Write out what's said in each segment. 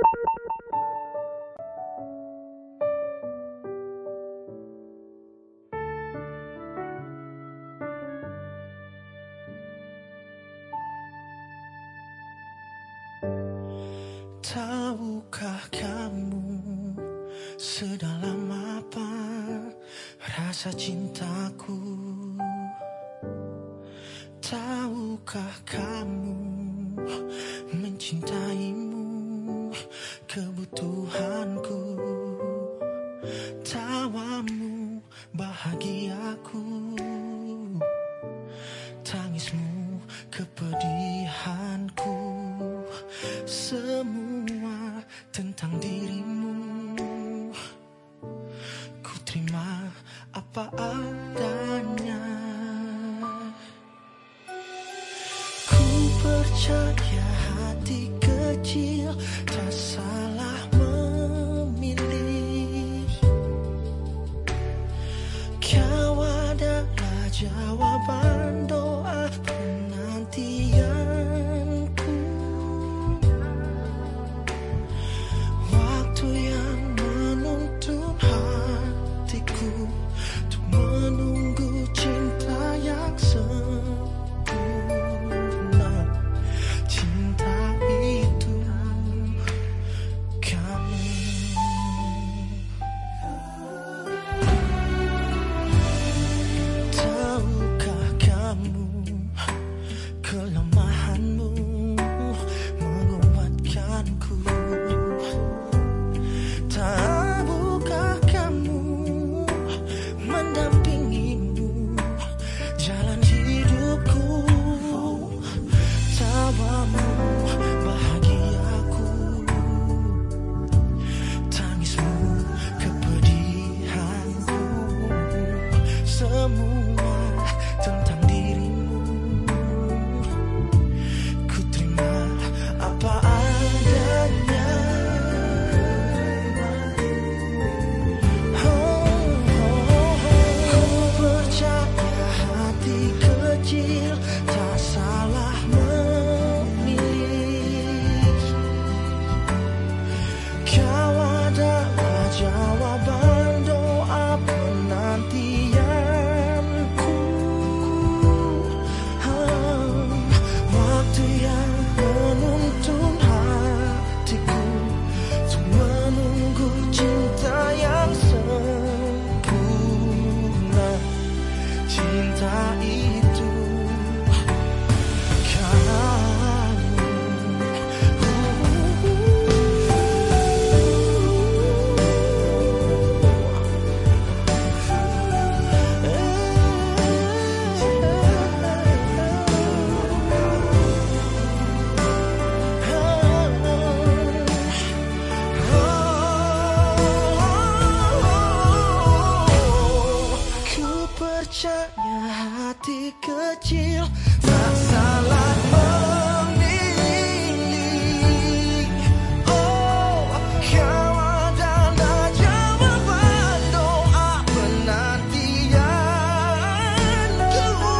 Tahukah kamu sedalam apa rasa cintaku? Tahukah kamu mencintaimu kebutuhanku? Tawamu bahagiaku, tangismu kepedihanku. Semua tentang dirimu ku terima apa adanya. Ku percaya hati kecil tak salah memilih. Kau adalah jawaban doa penantianku. Waktu yang menuntun hatiku untuk menunggu cinta yang sempurna. Cinta itu kamu. Tahukah kamu kelemahanmu menguatkanku? Tahukah kamu mendampingimu jalan hidupku? Tawamu bahagiaku, tangismu kepedihanku. Semua tentang dirimu ku terima apa adanya. Ku percaya hati kecil tak salah memilih. Kau adalah jawaban doa penantianku. Waktu yang menuntun hatiku untuk menunggu cinta yang sempurna. Cinta itu ku percaya hati kecil tak salah memilih. Oh, kau adalah jawaban doa penantianku.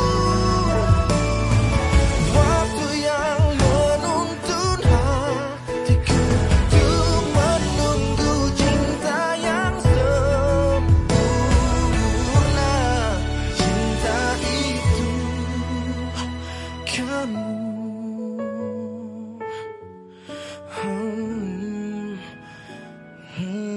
Waktu yang menuntun hatiku untuk menunggu cinta yang sempurna. Cinta itu kamu. Hmm.